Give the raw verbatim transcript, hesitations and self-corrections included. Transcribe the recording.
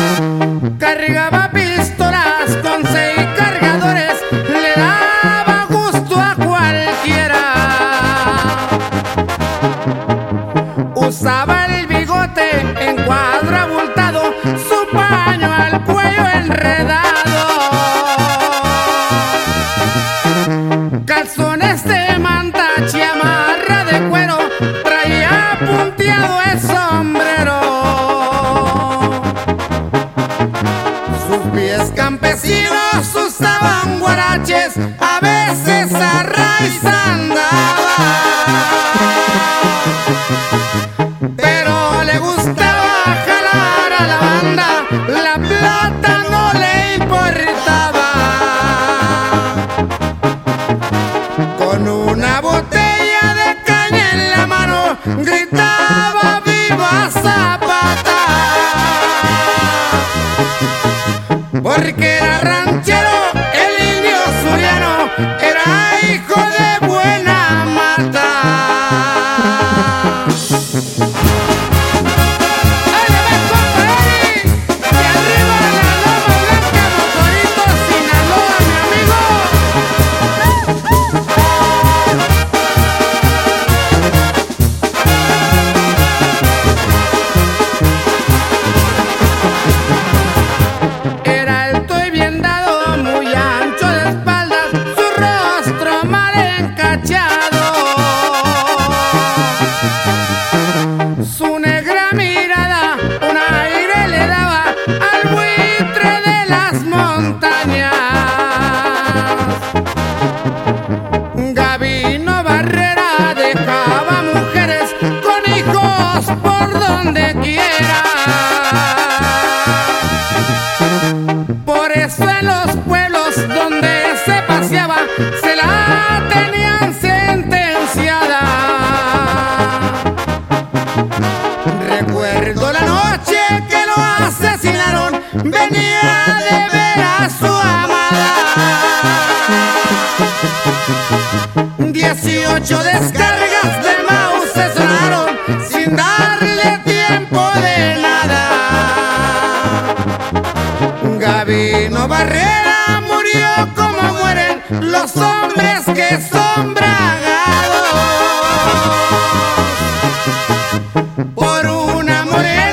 Cargaba pistolas con seis cargadores, le daba gusto a cualquiera. Usaba el bigote en cuadro abultado, su paño al cuello enredado, calzones de manta, chamarra de cuero, traía punteado el sombrero. Sus pies campesinos usaban guaraches, a veces a raíz andaba, pero le gustaba jalar a la banda, la plata no le importaba. Con una botella de caña en la mano gritaba viva Zapata, porque era ranchero, el indio suriano, era hijo de buena mata. ¡Dale, ven, compa Eri! ¡De arriba la Loma Blanca, Mocorito, Sinaloa, mi amigo! Era alto y bien dado, muy ancho de espaldas, su rostro mal encachado, su negra mirada un aire le daba al buitre de las montañas. Gabino Barrera dejaba mujeres con hijos por donde quiera. Por eso en los pueblos donde se paseaba se la tenían sentenciada. Recuerdo la noche que lo asesinaron, venía de ver a su amada. Dieciocho descargas de Mauser sonaron sin darle tiempo de nada. Gabino Barrera murió como mueren los hombres que son bragados por una morena